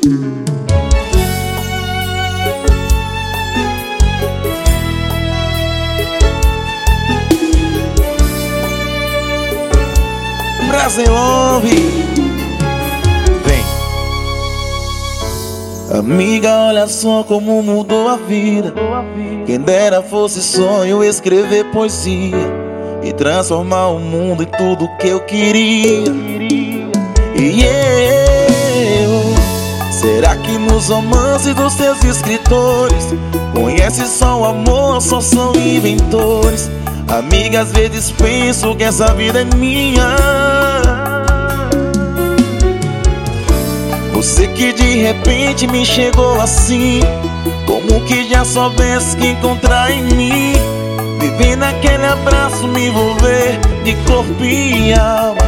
Brasil ouve. Vem. Amiga, olha só como mudou a vida. Quem dera fosse sonho escrever poesia e transformar o mundo em tudo que eu queria. E eu, será que nos romances dos seus escritores conhece só o amor, só são inventores? Amiga, às vezes penso que essa vida é minha. Você que de repente me chegou assim, como que já soubesse que encontrar em mim. Viver naquele abraço, me envolver de corpo e alma.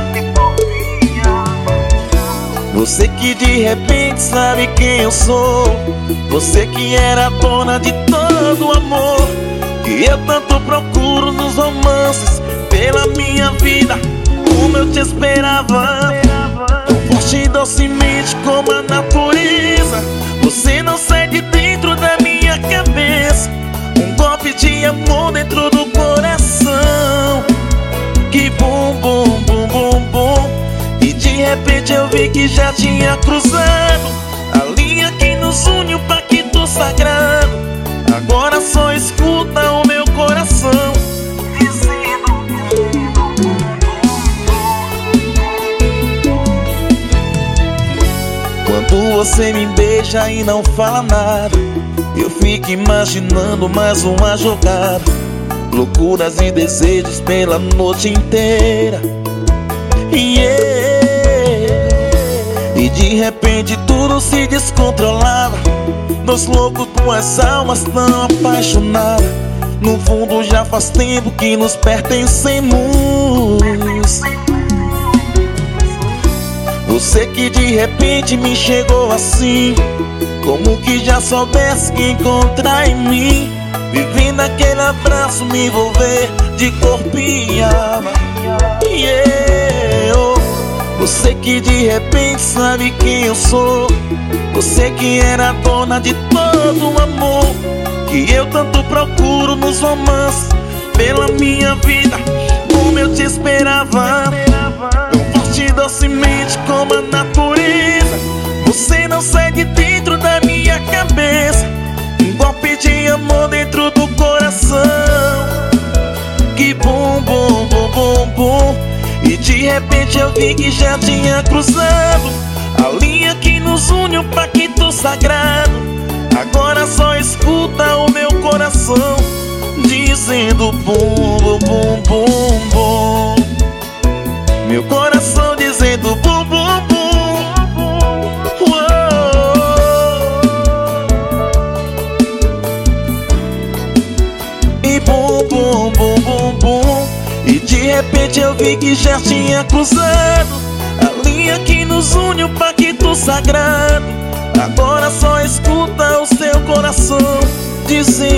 Você que de repente sabe quem eu sou. Você que era dona de todo o amor que eu tanto procuro nos romances. Pela minha vida, como eu te esperava, tão forte e docemente como a natureza. Você não sai de dentro da minha cabeça. Um golpe de amor dentro do coração. Que bum, bum, bum, bum, bum. E de repente eu vi que já tinha cruzado a linha que nos une, o pacto sagrado. Agora só escuta o meu coração dizendo. Quando você me beija e não fala nada, eu fico imaginando mais uma jogada. Loucuras e desejos pela noite inteira. E de repente tudo se descontrolava. Dois loucos, duas almas tão apaixonadas. No fundo já faz tempo que nos pertencemos. Você que de repente me chegou assim, como que já soubesse que encontrar em mim. Vivendo aquele abraço, me envolver de corpo e alma. E eu, você que de repente sabe quem eu sou. Você que era dona de todo o amor que eu tanto procuro nos romances. Pela minha vida, como eu te esperava, tão forte e docemente como a natureza. Você não sai de dentro da minha cabeça. Um golpe de amor dentro do coração. Que bum, bum, bum, bum, bum. E de repente eu vi que já tinha cruzado a linha que nos une, o pacto sagrado. Agora só escuta o meu coração dizendo bum, bum, bum, bum, bum. Meu coração dizendo bum, bum, bum. E bum, bum, bum, bum, bum. E de repente eu vi que já tinha cruzado a linha que nos une, o pacto sagrado. Agora só escuta o seu coração dizendo